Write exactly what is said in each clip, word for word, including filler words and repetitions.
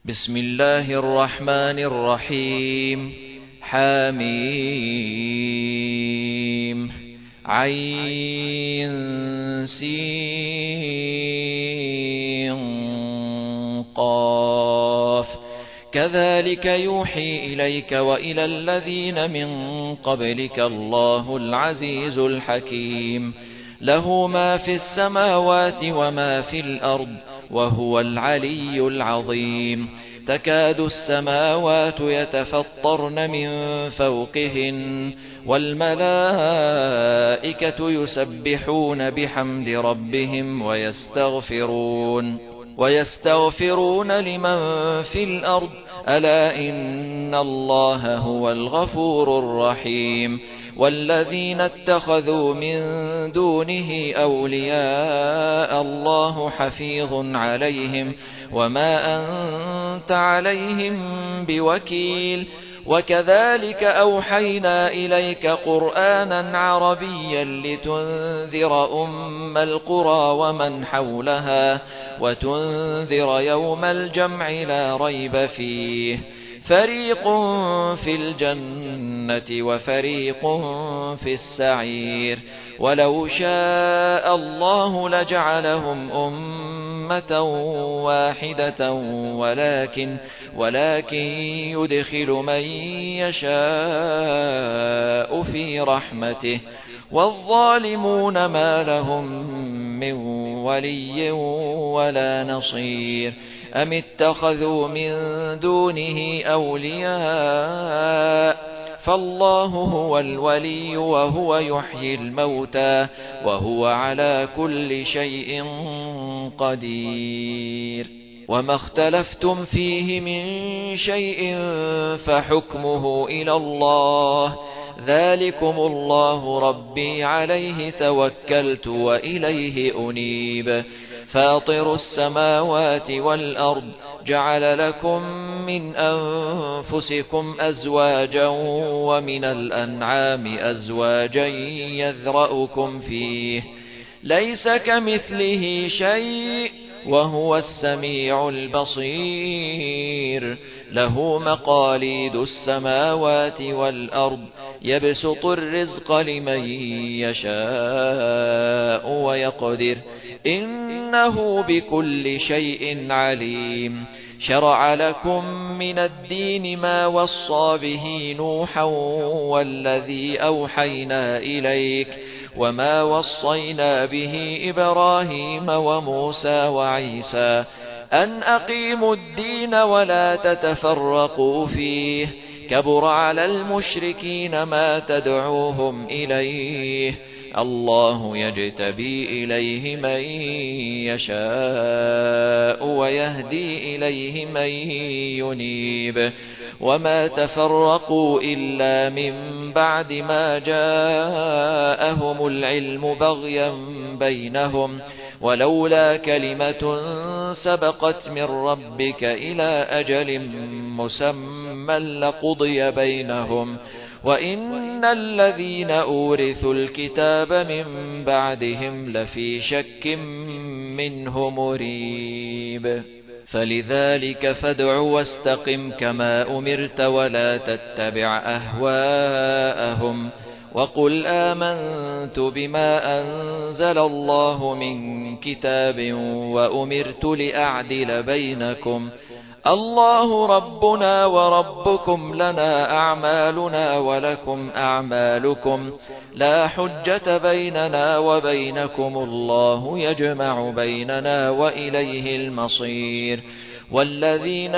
بسم الله الرحمن الرحيم. حميم عين سين قاف. كذلك يوحي إليك وإلى الذين من قبلك الله العزيز الحكيم. له ما في السماوات وما في الأرض وهو العلي العظيم. تكاد السماوات يتفطرن من فوقهن والملائكة يسبحون بحمد ربهم ويستغفرون ويستغفرون لمن في الأرض ألا إن الله هو الغفور الرحيم. والذين اتخذوا من دونه أولياء الله حفيظ عليهم وما أنت عليهم بوكيل. وكذلك أوحينا إليك قرآنا عربيا لتنذر أم القرى ومن حولها وتنذر يوم الجمع لا ريب فيه. فريق في الجنة وفريق في السعير. ولو شاء الله لجعلهم أمة واحدة ولكن ولكن يدخل من يشاء في رحمته والظالمون ما لهم من ولي ولا نصير. أم اتخذوا من دونه أولياء فالله هو الولي وهو يحيي الموتى وهو على كل شيء قدير. وما اختلفتم فيه من شيء فحكمه إلى الله. ذلكم الله ربي عليه توكلت وإليه أنيب. فاطر السماوات والأرض جعل لكم من أنفسكم أزواجا ومن الأنعام أزواجا يذرأكم فيه ليس كمثله شيء وهو السميع البصير. له مقاليد السماوات والأرض يبسط الرزق لمن يشاء ويقدر إنه بكل شيء عليم. شرع لكم من الدين ما وصى به نوحا والذي أوحينا إليك وما وصينا به إبراهيم وموسى وعيسى أن أقيموا الدين ولا تتفرقوا فيه. كبر على المشركين ما تدعوهم إليه. الله يجتبي إليه من يشاء ويهدي إليه من ينيب. وما تفرقوا إلا من بعد ما جاءهم العلم بغيا بينهم ولولا كلمة سبقت من ربك إلى أجل مسمى لقضي بينهم وإن الذين أورثوا الكتاب من بعدهم لفي شك منه مريب. فلذلك فادع واستقم كما أمرت ولا تتبع أهواءهم وقل آمنت بما أنزل الله من كتاب وأمرت لأعدل بينكم الله ربنا وربكم لنا أعمالنا ولكم أعمالكم لا حجة بيننا وبينكم الله يجمع بيننا وإليه المصير. والذين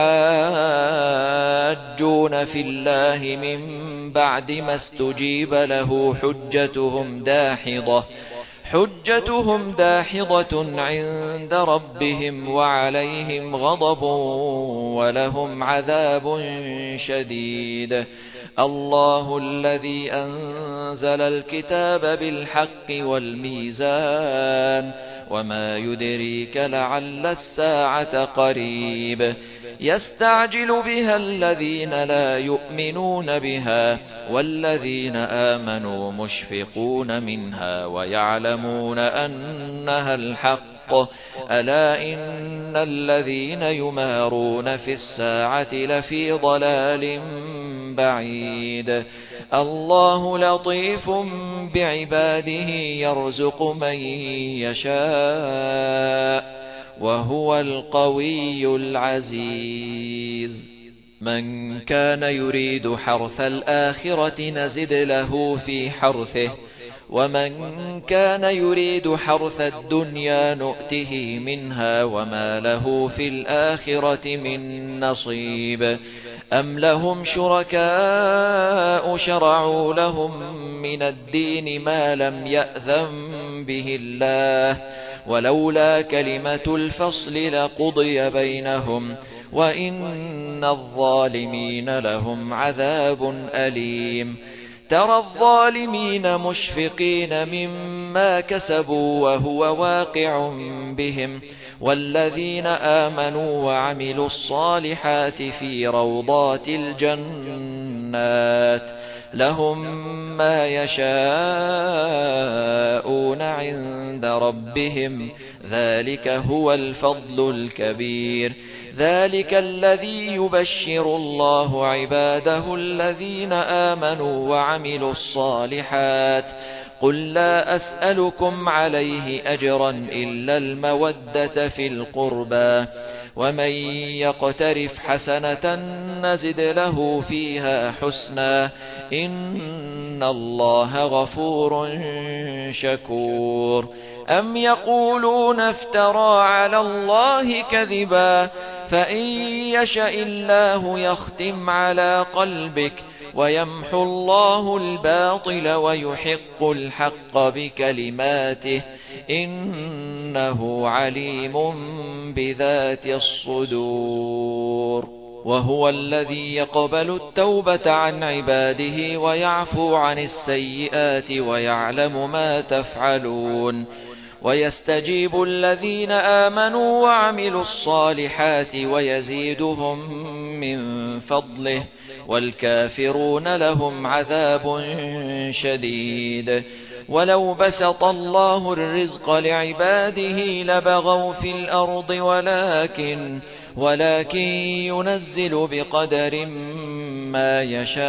يحاجون في الله من بعد ما استجيب له حجتهم داحضة حجتهم داحضة عند ربهم وعليهم غضب ولهم عذاب شديد. الله الذي أنزل الكتاب بالحق والميزان وما يدريك لعل الساعة قريب. يستعجل بها الذين لا يؤمنون بها والذين آمنوا مشفقون منها ويعلمون أنها الحق ألا إن الذين يمارون في الساعة لفي ضلال بعيد الله لطيف بعباده يرزق من يشاء وهو القوي العزيز من كان يريد حرث الآخرة نزد له في حرثه ومن كان يريد حرث الدنيا نؤته منها وما له في الآخرة من نصيب أم لهم شركاء شرعوا لهم من الدين ما لم يأذن به الله ولولا كلمة الفصل لقضي بينهم وإن الظالمين لهم عذاب أليم ترى الظالمين مشفقين مما كسبوا وهو واقع بهم والذين آمنوا وعملوا الصالحات في روضات الجنات لهم ما يشاءون عند ربهم ذلك هو الفضل الكبير ذلك الذي يبشر الله عباده الذين آمنوا وعملوا الصالحات قل لا أسألكم عليه أجرا إلا المودة في القربى ومن يقترف حسنة نزد له فيها حسنا إن الله غفور شكور أم يقولون افترى على الله كذبا فإن يشاء الله يختم على قلبك ويمحو الله الباطل ويحق الحق بكلماته إنه عليم بذات الصدور وهو الذي يقبل التوبة عن عباده ويعفو عن السيئات ويعلم ما تفعلون ويستجيب الذين آمنوا وعملوا الصالحات ويزيدهم من فضله والكافرون لهم عذاب شديد ولو بسط الله الرزق لعباده لبغوا في الأرض ولكن ولكن ينزل بقدر ما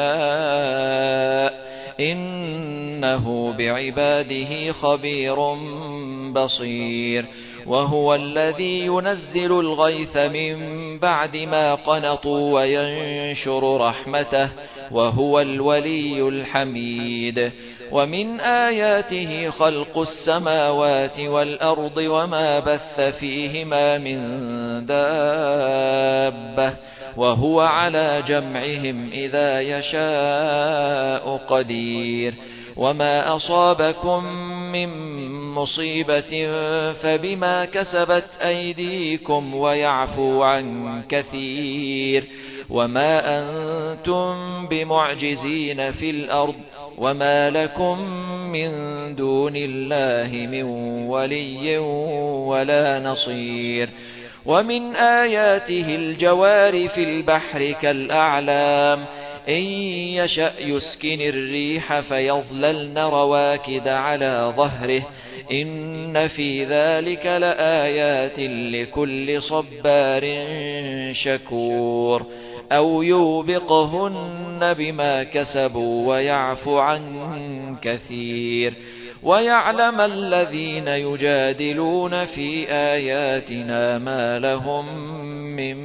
يشاء إنه بعباده خبير بصير وهو الذي ينزل الغيث من بعد ما قنطوا وينشر رحمته وهو الولي الحميد ومن آياته خلق السماوات والأرض وما بث فيهما من دابة وهو على جمعهم إذا يشاء قدير وما أصابكم من مصيبة فبما كسبت أيديكم ويعفو عن كثير وما أنتم بمعجزين في الأرض وما لكم من دون الله من ولي ولا نصير ومن آياته الجوار في البحر كالأعلام إن يشأ يسكن الريح فيظللن رواكد على ظهره إن في ذلك لآيات لكل صبار شكور أو يوبقهن بما كسبوا ويعفو عن كثير ويعلم الذين يجادلون في آياتنا ما لهم من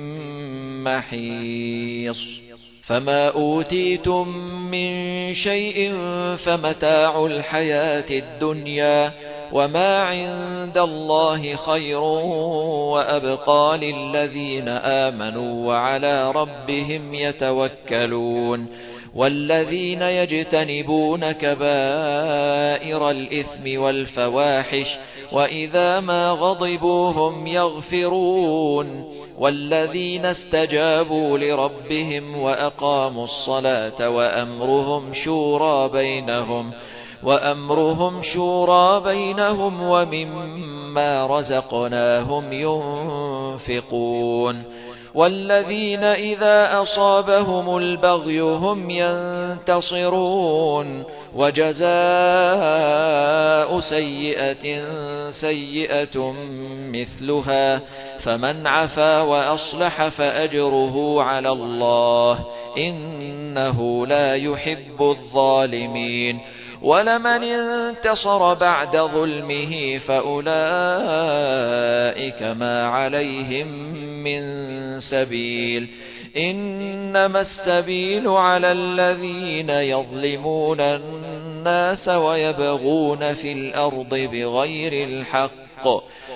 محيص فما أوتيتم من شيء فمتاع الحياة الدنيا وما عند الله خير وأبقى للذين آمنوا وعلى ربهم يتوكلون والذين يجتنبون كبائر الإثم والفواحش وإذا ما غضبوا هم يغفرون والذين استجابوا لربهم وأقاموا الصلاة وأمرهم شورى بينهم وأمرهم شورى بينهم ومما رزقناهم ينفقون والذين إذا أصابهم البغي هم ينتصرون وجزاء سيئة سيئة مثلها، فمن عفا وأصلح فأجره على الله، إنه لا يحب الظالمين. ولمن انتصر بعد ظلمه فأولئك ما عليهم من سبيل، إنما السبيل على الذين يظلمون الناس ويبغون في الأرض بغير الحق،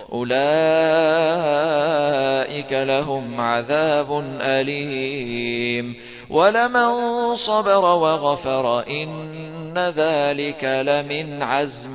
أولئك لهم عذاب أليم. ولمن صبر وغفر إن ذلك لمن عزم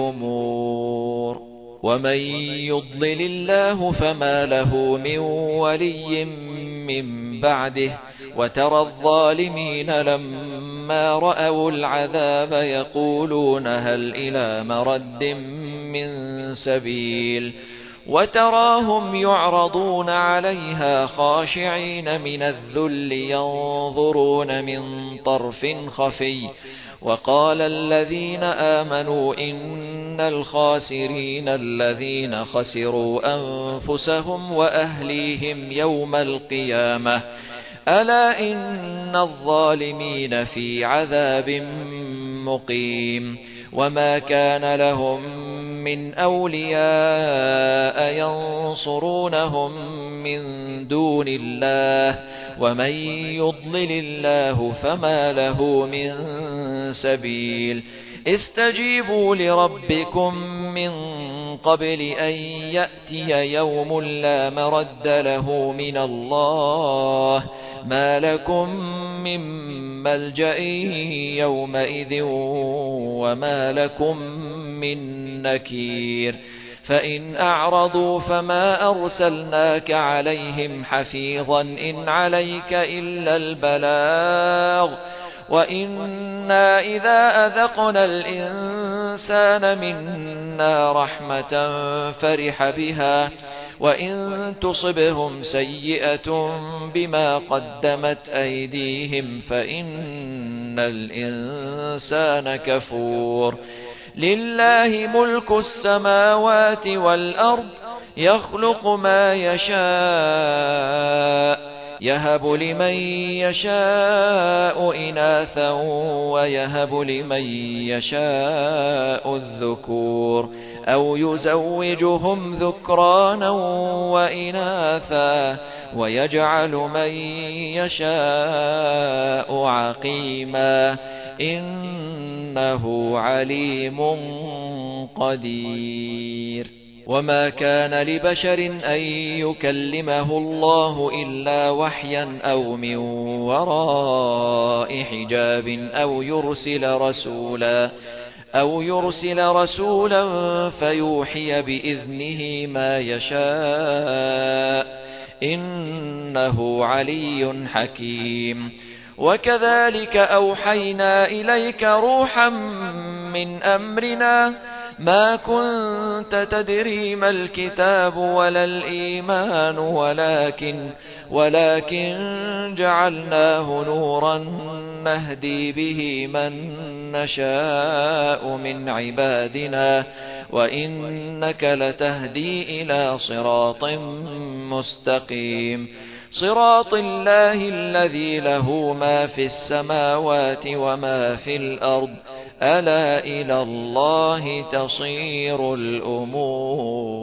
الأمور. ومن يضلل الله فما له من ولي من بعده، وترى الظالمين لما رأوا العذاب يقولون هل إلى مرد من سبيل، وتراهم يعرضون عليها خاشعين من الذل ينظرون من طرف خفي. وقال الذين آمنوا إن الخاسرين الذين خسروا أنفسهم وأهليهم يوم القيامة، ألا إن الظالمين في عذاب مقيم. وما كان لهم من أولياء ينصرونهم من دون الله، ومن يضلل الله فما له من سبيل. استجيبوا لربكم من قبل أن يأتي يوم لا مرد له من الله، ما لكم من ملجأ يومئذ وما لكم من نكير. فإن أعرضوا فما أرسلناك عليهم حفيظا إن عليك إلا البلاغ، وإنا إذا أذقنا الإنسان منا رحمة فرح بها، وإن تصبهم سيئة بما قدمت أيديهم فإن الإنسان كفور. لله ملك السماوات والأرض، يخلق ما يشاء، يهب لمن يشاء إناثا ويهب لمن يشاء الذكور، أو يزوجهم ذكرانا وإناثا ويجعل من يشاء عقيما، إنه عليم قدير. وما كان لبشر أن يكلمه الله إلا وحيا أو من وراء حجاب أو يرسل رسولا أو يرسل رسولا فيوحي بإذنه ما يشاء، إنه علي حكيم. وكذلك أوحينا إليك روحا من أمرنا، ما كنت تدري ما الكتاب ولا الإيمان، ولكن ولكن جعلناه نورا نهدي به من نشاء من عبادنا، وإنك لتهدي إلى صراط مستقيم، صراط الله الذي له ما في السماوات وما في الأرض، ألا إلى الله تصير الأمور.